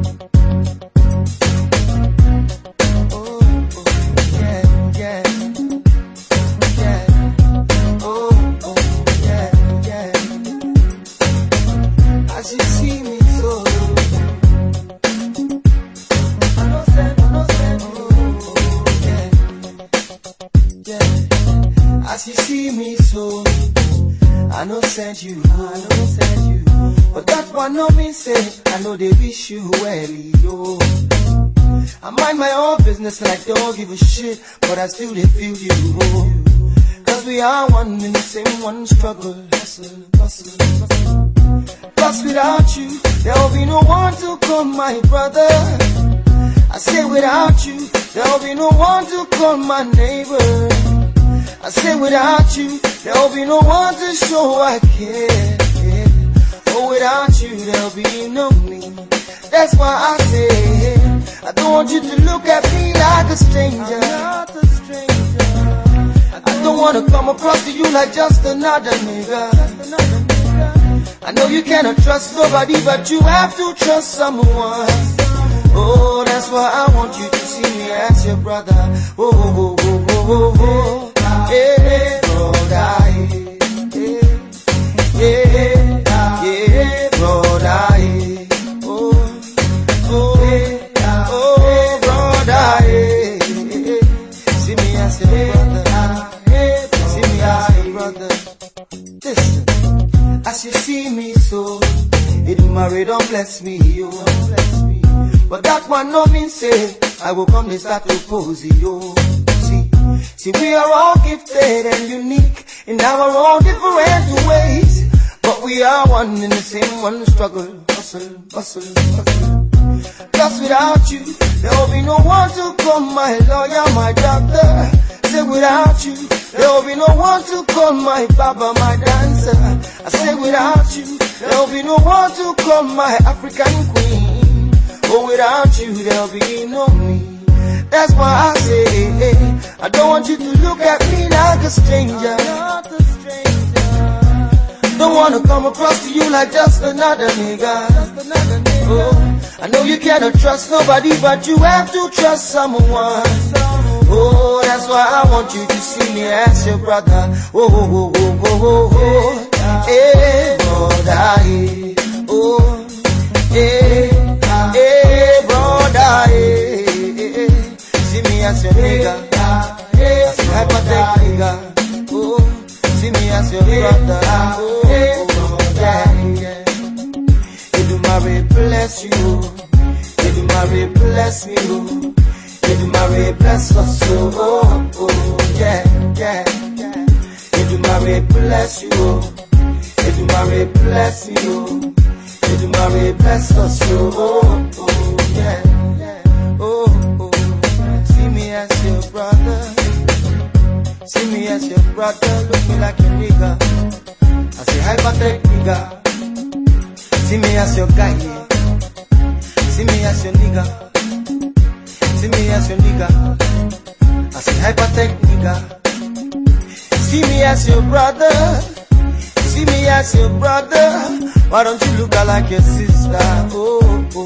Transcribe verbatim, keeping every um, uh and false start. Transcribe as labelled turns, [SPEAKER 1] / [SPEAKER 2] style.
[SPEAKER 1] As you see me so, I know send you, I know send you. But that one no mean say, I know they wish you well, yo. I mind my own business and I don't give a shit, but I still they feel you, oh. Cause we are one in the same one struggle, hustle, hustle, hustle. Plus without you, there'll be no one to call my brother. I say without you, there'll be no one to call my neighbor. I say without you, there'll be no one to show I care. Oh, without you, there'll be no me. That's why I say, I don't want you to look at me like a stranger. I'm not a stranger. I don't want to come across to you like just another nigga. I know you cannot trust nobody, but you have to trust someone. Oh, that's why I want you to see me as your brother. Oh, oh, oh, oh, oh, oh. Yeah, brother, yeah, yeah, yeah, brother, yeah. Oh, oh, oh, brother, yeah. See me as your brother, see me as your brother. Listen, as you see me so, it married don't bless me, yo. But that one no mean say, I will come to start to pose, yo. See, we are all gifted and unique in our own different ways, but we are one in the same one struggle, hustle, hustle, hustle. Plus without you, there will be no one to call my lawyer, my doctor. Say without you, there will be no one to call my baba, my dancer. I say without you, there will be no one to call my African queen. Oh, without you, there will be no me. That's why I say, hey, hey, I don't want you to look at me like a stranger. I'm not a stranger. Don't want to come across to you like just another nigga. Just another nigga. Oh, I know you cannot trust nobody, but you have to trust someone. Oh, that's why I want you to see me as your brother. Oh, oh, oh, oh, oh, oh, oh. Hey, brother, hey. Oh, hey, hey, brother, hey. See me as your nigga, as your hypertech nigga. Oh, see me as your brother. Oh, yeah, yeah. Edumare bless you, Edumare bless me, Edumare bless us, oh, oh, yeah, yeah, yeah. Edumare bless you, Edumare bless me, Edumare bless us, oh, oh, yeah, yeah, oh. See me as your brother, see me as your brother, look me like a nigga, as a hypertech nigga. See me as your guy, yeah. See me as your nigga, see me as your nigga, as a hypertech nigga. See me as your brother, see me as your brother. Why don't you look like your sister? Oh, oh.